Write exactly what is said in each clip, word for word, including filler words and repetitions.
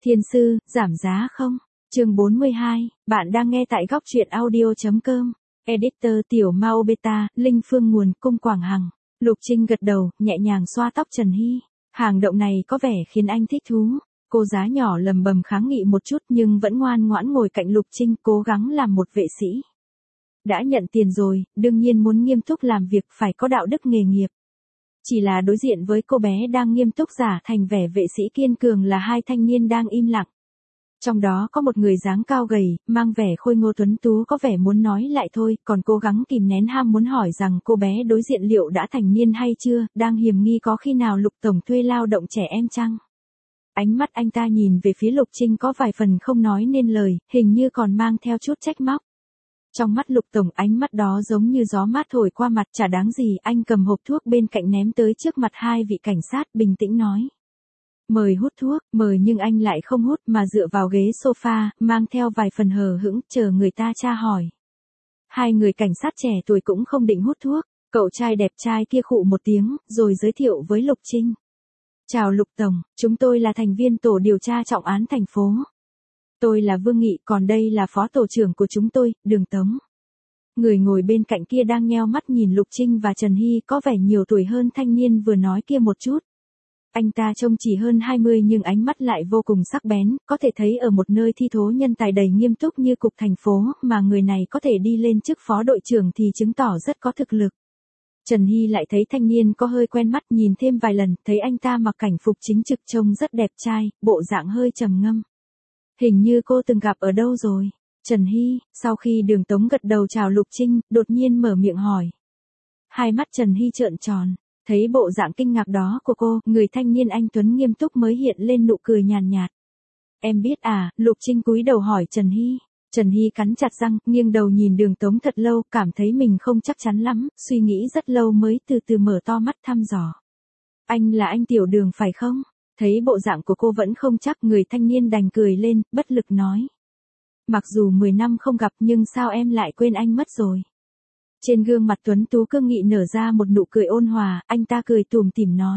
Thiên sư, giảm giá không? Chương bốn mươi hai, bạn đang nghe tại góc truyện audio.com. Editor Tiểu Mao Beta, Linh Phương nguồn, Cung Quảng Hằng. Lục Trinh gật đầu, nhẹ nhàng xoa tóc Trần Hy. Hành động này có vẻ khiến anh thích thú. Cô giá nhỏ lầm bầm kháng nghị một chút nhưng vẫn ngoan ngoãn ngồi cạnh Lục Trinh, cố gắng làm một vệ sĩ. Đã nhận tiền rồi, đương nhiên muốn nghiêm túc làm việc, phải có đạo đức nghề nghiệp. Chỉ là đối diện với cô bé đang nghiêm túc giả thành vẻ vệ sĩ kiên cường là hai thanh niên đang im lặng. Trong đó có một người dáng cao gầy, mang vẻ khôi ngô tuấn tú có vẻ muốn nói lại thôi, còn cố gắng kìm nén ham muốn hỏi rằng cô bé đối diện liệu đã thành niên hay chưa, đang hiềm nghi có khi nào Lục Tổng thuê lao động trẻ em chăng. Ánh mắt anh ta nhìn về phía Lục Trinh có vài phần không nói nên lời, hình như còn mang theo chút trách móc. Trong mắt Lục Tổng ánh mắt đó giống như gió mát thổi qua mặt, chả đáng gì. Anh cầm hộp thuốc bên cạnh ném tới trước mặt hai vị cảnh sát, bình tĩnh nói. Mời hút thuốc, mời, nhưng anh lại không hút mà dựa vào ghế sofa, mang theo vài phần hờ hững, chờ người ta tra hỏi. Hai người cảnh sát trẻ tuổi cũng không định hút thuốc, cậu trai đẹp trai kia khụ một tiếng, rồi giới thiệu với Lục Trinh. Chào Lục Tổng, chúng tôi là thành viên tổ điều tra trọng án thành phố. Tôi là Vương Nghị, còn đây là phó tổ trưởng của chúng tôi, Đường Tống. Người ngồi bên cạnh kia đang nheo mắt nhìn Lục Trinh và Trần Hy, có vẻ nhiều tuổi hơn thanh niên vừa nói kia một chút. Anh ta trông chỉ hơn hai mươi nhưng ánh mắt lại vô cùng sắc bén, có thể thấy ở một nơi thi thố nhân tài đầy nghiêm túc như cục thành phố, mà người này có thể đi lên chức phó đội trưởng thì chứng tỏ rất có thực lực. Trần Hy lại thấy thanh niên có hơi quen mắt, nhìn thêm vài lần, thấy anh ta mặc cảnh phục chính trực trông rất đẹp trai, bộ dạng hơi trầm ngâm. Hình như cô từng gặp ở đâu rồi. Trần Hy, sau khi Đường Tống gật đầu chào Lục Trinh, đột nhiên mở miệng hỏi. Hai mắt Trần Hy trợn tròn, thấy bộ dạng kinh ngạc đó của cô, người thanh niên anh tuấn nghiêm túc mới hiện lên nụ cười nhàn nhạt. Em biết à, Lục Trinh cúi đầu hỏi Trần Hy. Trần Hy cắn chặt răng, nghiêng đầu nhìn Đường Tống thật lâu, cảm thấy mình không chắc chắn lắm, suy nghĩ rất lâu mới từ từ mở to mắt thăm dò. Anh là anh Tiểu Đường phải không? Thấy bộ dạng của cô vẫn không chắc, người thanh niên đành cười lên, bất lực nói. Mặc dù mười năm không gặp nhưng sao em lại quên anh mất rồi. Trên gương mặt tuấn tú cương nghị nở ra một nụ cười ôn hòa, anh ta cười tủm tỉm nói.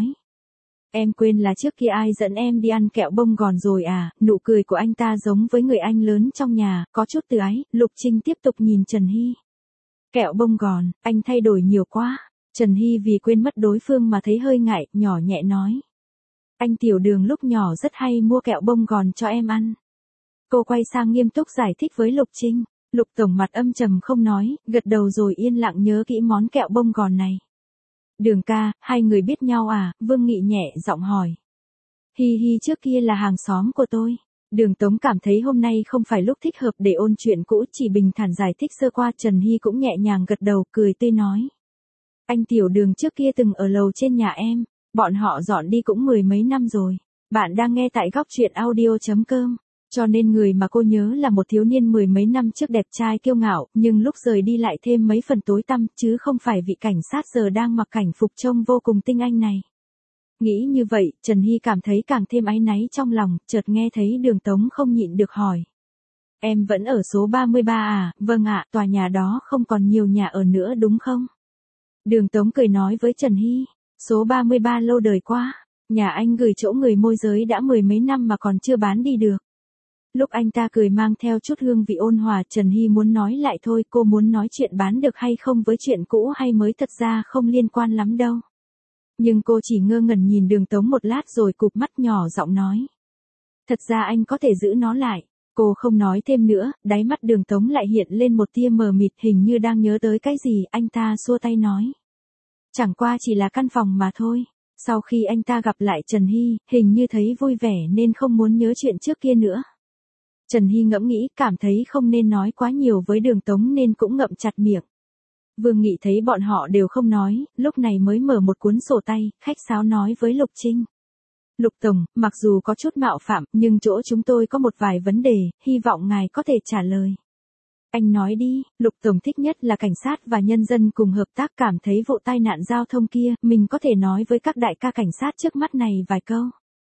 Em quên là trước kia ai dẫn em đi ăn kẹo bông gòn rồi à, nụ cười của anh ta giống với người anh lớn trong nhà, có chút từ ái. Lục Trinh tiếp tục nhìn Trần Hy. Kẹo bông gòn, anh thay đổi nhiều quá. Trần Hy vì quên mất đối phương mà thấy hơi ngại, nhỏ nhẹ nói. Anh Tiểu Đường lúc nhỏ rất hay mua kẹo bông gòn cho em ăn. Cô quay sang nghiêm túc giải thích với Lục Trinh. Lục Tổng mặt âm trầm không nói, gật đầu rồi yên lặng nhớ kỹ món kẹo bông gòn này. Đường ca, hai người biết nhau à? Vương Nghị nhẹ giọng hỏi. Hi hi, trước kia là hàng xóm của tôi. Đường Tống cảm thấy hôm nay không phải lúc thích hợp để ôn chuyện cũ, chỉ bình thản giải thích sơ qua. Trần Hy cũng nhẹ nhàng gật đầu, cười tươi nói. Anh Tiểu Đường trước kia từng ở lầu trên nhà em, bọn họ dọn đi cũng mười mấy năm rồi. Bạn đang nghe tại góc truyện audio.com. Cho nên người mà cô nhớ là một thiếu niên mười mấy năm trước đẹp trai kiêu ngạo, nhưng lúc rời đi lại thêm mấy phần tối tăm, chứ không phải vị cảnh sát giờ đang mặc cảnh phục trông vô cùng tinh anh này. Nghĩ như vậy, Trần Hy cảm thấy càng thêm áy náy trong lòng, chợt nghe thấy Đường Tống không nhịn được hỏi. Em vẫn ở số ba mươi ba à? Vâng ạ, tòa nhà đó không còn nhiều nhà ở nữa đúng không? Đường Tống cười nói với Trần Hy. Số ba mươi ba lâu đời quá, nhà anh gửi chỗ người môi giới đã mười mấy năm mà còn chưa bán đi được. Lúc anh ta cười mang theo chút hương vị ôn hòa, Trần Hy muốn nói lại thôi, cô muốn nói chuyện bán được hay không với chuyện cũ hay mới thật ra không liên quan lắm đâu. Nhưng cô chỉ ngơ ngẩn nhìn Đường Tống một lát rồi cụp mắt nhỏ giọng nói. Thật ra anh có thể giữ nó lại. Cô không nói thêm nữa, đáy mắt Đường Tống lại hiện lên một tia mờ mịt, hình như đang nhớ tới cái gì, anh ta xua tay nói. Chẳng qua chỉ là căn phòng mà thôi. Sau khi anh ta gặp lại Trần Hy, hình như thấy vui vẻ nên không muốn nhớ chuyện trước kia nữa. Trần Hy ngẫm nghĩ, cảm thấy không nên nói quá nhiều với Đường Tống nên cũng ngậm chặt miệng. Vương Nghị thấy bọn họ đều không nói, lúc này mới mở một cuốn sổ tay, khách sáo nói với Lục Trinh. Lục Tổng, mặc dù có chút mạo phạm, nhưng chỗ chúng tôi có một vài vấn đề, hy vọng ngài có thể trả lời. Anh nói đi. Lục Tổng thích nhất là cảnh sát và nhân dân cùng hợp tác, cảm thấy vụ tai nạn giao thông kia, mình có thể nói với các đại ca cảnh sát trước mắt này vài câu.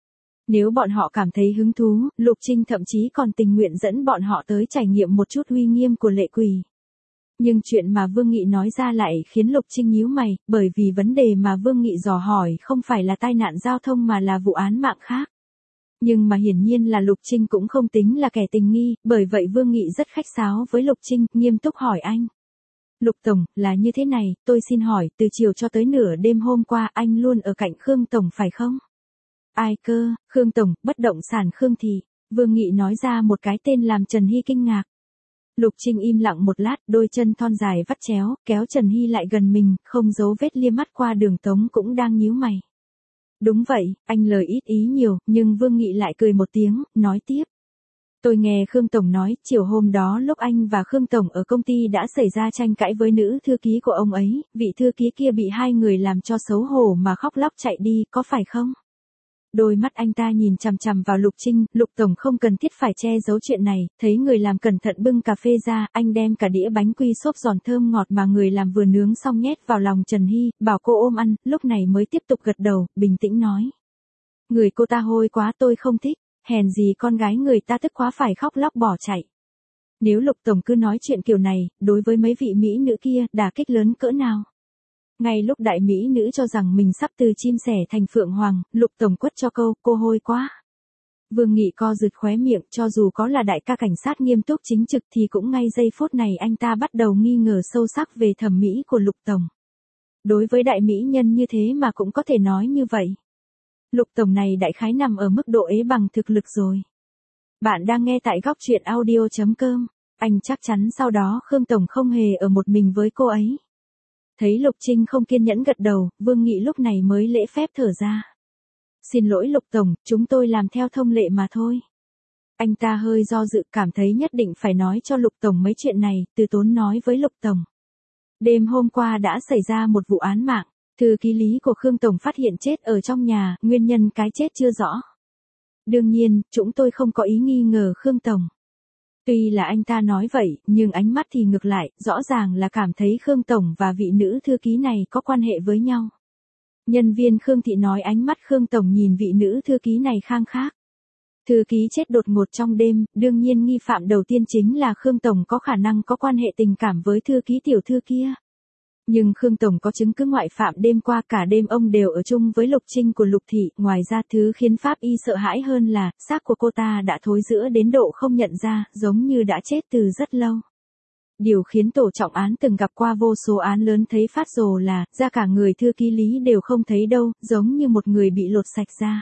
Nếu bọn họ cảm thấy hứng thú, Lục Trinh thậm chí còn tình nguyện dẫn bọn họ tới trải nghiệm một chút uy nghiêm của lệ quỷ. Nhưng chuyện mà Vương Nghị nói ra lại khiến Lục Trinh nhíu mày, bởi vì vấn đề mà Vương Nghị dò hỏi không phải là tai nạn giao thông mà là vụ án mạng khác. Nhưng mà hiển nhiên là Lục Trinh cũng không tính là kẻ tình nghi, bởi vậy Vương Nghị rất khách sáo với Lục Trinh, nghiêm túc hỏi anh. Lục Tổng, là như thế này, tôi xin hỏi, từ chiều cho tới nửa đêm hôm qua anh luôn ở cạnh Khương Tổng phải không? Ai cơ, Khương Tổng, bất động sản Khương Thị. Vương Nghị nói ra một cái tên làm Trần Hy kinh ngạc. Lục Trinh im lặng một lát, đôi chân thon dài vắt chéo, kéo Trần Hy lại gần mình, không giấu vết liếc mắt qua Đường Tống cũng đang nhíu mày. Đúng vậy, anh lời ít ý nhiều, nhưng Vương Nghị lại cười một tiếng, nói tiếp. Tôi nghe Khương Tổng nói, chiều hôm đó lúc anh và Khương Tổng ở công ty đã xảy ra tranh cãi với nữ thư ký của ông ấy, vị thư ký kia bị hai người làm cho xấu hổ mà khóc lóc chạy đi, có phải không? Đôi mắt anh ta nhìn chằm chằm vào Lục Trinh, Lục Tổng không cần thiết phải che giấu chuyện này, thấy người làm cẩn thận bưng cà phê ra, anh đem cả đĩa bánh quy xốp giòn thơm ngọt mà người làm vừa nướng xong nhét vào lòng Trần Hy, bảo cô ôm ăn, lúc này mới tiếp tục gật đầu, bình tĩnh nói. Người cô ta hôi quá tôi không thích, hèn gì con gái người ta tức quá phải khóc lóc bỏ chạy. Nếu Lục Tổng cứ nói chuyện kiểu này, đối với mấy vị mỹ nữ kia, đả kích lớn cỡ nào? Ngay lúc đại mỹ nữ cho rằng mình sắp từ chim sẻ thành phượng hoàng, Lục Tổng quất cho câu, cô hôi quá. Vương Nghị co rụt khóe miệng, cho dù có là đại ca cảnh sát nghiêm túc chính trực thì cũng ngay giây phút này anh ta bắt đầu nghi ngờ sâu sắc về thẩm mỹ của Lục Tổng. Đối với đại mỹ nhân như thế mà cũng có thể nói như vậy. Lục Tổng này đại khái nằm ở mức độ ế bằng thực lực rồi. Bạn đang nghe tại góc truyện audio chấm com. Anh chắc chắn sau đó Khương Tổng không hề ở một mình với cô ấy. Thấy Lục Trinh không kiên nhẫn gật đầu, Vương Nghị lúc này mới lễ phép thở ra. Xin lỗi Lục Tổng, chúng tôi làm theo thông lệ mà thôi. Anh ta hơi do dự, cảm thấy nhất định phải nói cho Lục Tổng mấy chuyện này, từ tốn nói với Lục Tổng. Đêm hôm qua đã xảy ra một vụ án mạng, thư ký lý của Khương Tổng phát hiện chết ở trong nhà, nguyên nhân cái chết chưa rõ. Đương nhiên, chúng tôi không có ý nghi ngờ Khương Tổng. Tuy là anh ta nói vậy, nhưng ánh mắt thì ngược lại, rõ ràng là cảm thấy Khương Tổng và vị nữ thư ký này có quan hệ với nhau. Nhân viên Khương Thị nói ánh mắt Khương Tổng nhìn vị nữ thư ký này khang khác. Thư ký chết đột ngột trong đêm, đương nhiên nghi phạm đầu tiên chính là Khương Tổng có khả năng có quan hệ tình cảm với thư ký tiểu thư kia. Nhưng Khương Tổng có chứng cứ ngoại phạm đêm qua cả đêm ông đều ở chung với Lục Trinh của Lục Thị. Ngoài ra thứ khiến pháp y sợ hãi hơn là, xác của cô ta đã thối rữa đến độ không nhận ra, giống như đã chết từ rất lâu. Điều khiến tổ trọng án từng gặp qua vô số án lớn thấy phát rồ là, ra cả người thư ký lý đều không thấy đâu, giống như một người bị lột sạch ra.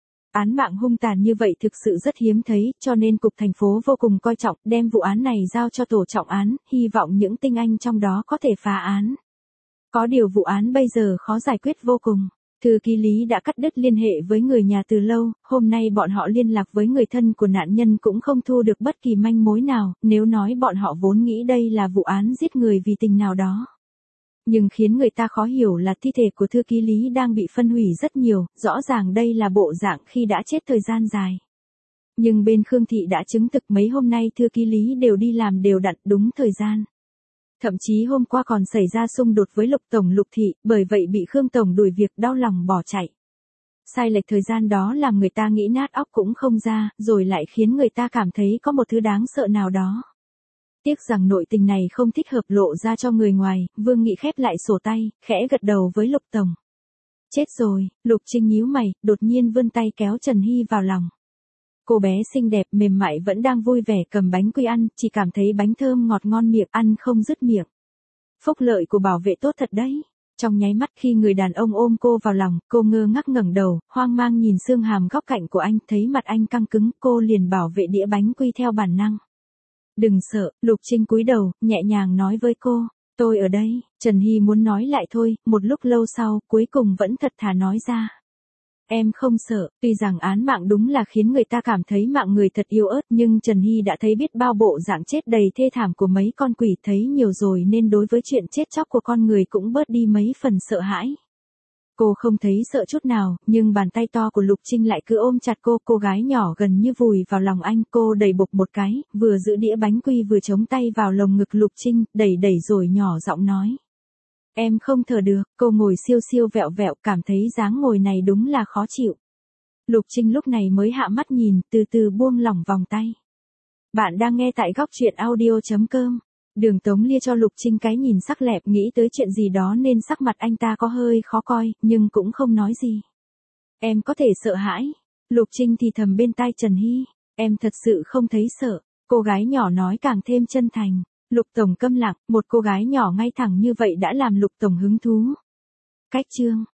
Án mạng hung tàn như vậy thực sự rất hiếm thấy, cho nên Cục Thành phố vô cùng coi trọng, đem vụ án này giao cho tổ trọng án, hy vọng những tinh anh trong đó có thể phá án. Có điều vụ án bây giờ khó giải quyết vô cùng. Thư ký lý đã cắt đứt liên hệ với người nhà từ lâu, hôm nay bọn họ liên lạc với người thân của nạn nhân cũng không thu được bất kỳ manh mối nào, nếu nói bọn họ vốn nghĩ đây là vụ án giết người vì tình nào đó. Nhưng khiến người ta khó hiểu là thi thể của thư ký lý đang bị phân hủy rất nhiều, rõ ràng đây là bộ dạng khi đã chết thời gian dài. Nhưng bên Khương Thị đã chứng thực mấy hôm nay thư ký lý đều đi làm đều đặn đúng thời gian. Thậm chí hôm qua còn xảy ra xung đột với Lục Tổng Lục Thị, bởi vậy bị Khương Tổng đuổi việc đau lòng bỏ chạy. Sai lệch thời gian đó làm người ta nghĩ nát óc cũng không ra, rồi lại khiến người ta cảm thấy có một thứ đáng sợ nào đó. Tiếc rằng nội tình này không thích hợp lộ ra cho người ngoài, Vương Nghị khép lại sổ tay, khẽ gật đầu với Lục Tổng. Chết rồi, Lục Trinh nhíu mày, đột nhiên vươn tay kéo Trần Hy vào lòng. Cô bé xinh đẹp mềm mại vẫn đang vui vẻ cầm bánh quy ăn, chỉ cảm thấy bánh thơm ngọt ngon miệng ăn không dứt miệng. Phúc lợi của bảo vệ tốt thật đấy. Trong nháy mắt khi người đàn ông ôm cô vào lòng, cô ngơ ngác ngẩng đầu, hoang mang nhìn xương hàm góc cạnh của anh, thấy mặt anh căng cứng, cô liền bảo vệ đĩa bánh quy theo bản năng. Đừng sợ, Lục Trinh cúi đầu, nhẹ nhàng nói với cô, tôi ở đây. Trần Hy muốn nói lại thôi, một lúc lâu sau, cuối cùng vẫn thật thà nói ra. Em không sợ, tuy rằng án mạng đúng là khiến người ta cảm thấy mạng người thật yếu ớt, nhưng Trần Hy đã thấy biết bao bộ dạng chết đầy thê thảm của mấy con quỷ, thấy nhiều rồi nên đối với chuyện chết chóc của con người cũng bớt đi mấy phần sợ hãi. Cô không thấy sợ chút nào, nhưng bàn tay to của Lục Trinh lại cứ ôm chặt cô, cô gái nhỏ gần như vùi vào lòng anh, cô đẩy bục một cái, vừa giữ đĩa bánh quy vừa chống tay vào lồng ngực Lục Trinh, đẩy đẩy rồi nhỏ giọng nói. Em không thở được, cô ngồi siêu siêu vẹo vẹo, cảm thấy dáng ngồi này đúng là khó chịu. Lục Trinh lúc này mới hạ mắt nhìn, từ từ buông lỏng vòng tay. Bạn đang nghe tại góc truyện audio chấm com. Đường Tống lia cho Lục Trinh cái nhìn sắc lẹp, nghĩ tới chuyện gì đó nên sắc mặt anh ta có hơi khó coi, nhưng cũng không nói gì. Em có thể sợ hãi. Lục Trinh thì thầm bên tai Trần Hy, em thật sự không thấy sợ. Cô gái nhỏ nói càng thêm chân thành. Lục Tổng câm lặng, một cô gái nhỏ ngay thẳng như vậy đã làm Lục Tổng hứng thú. Cách chương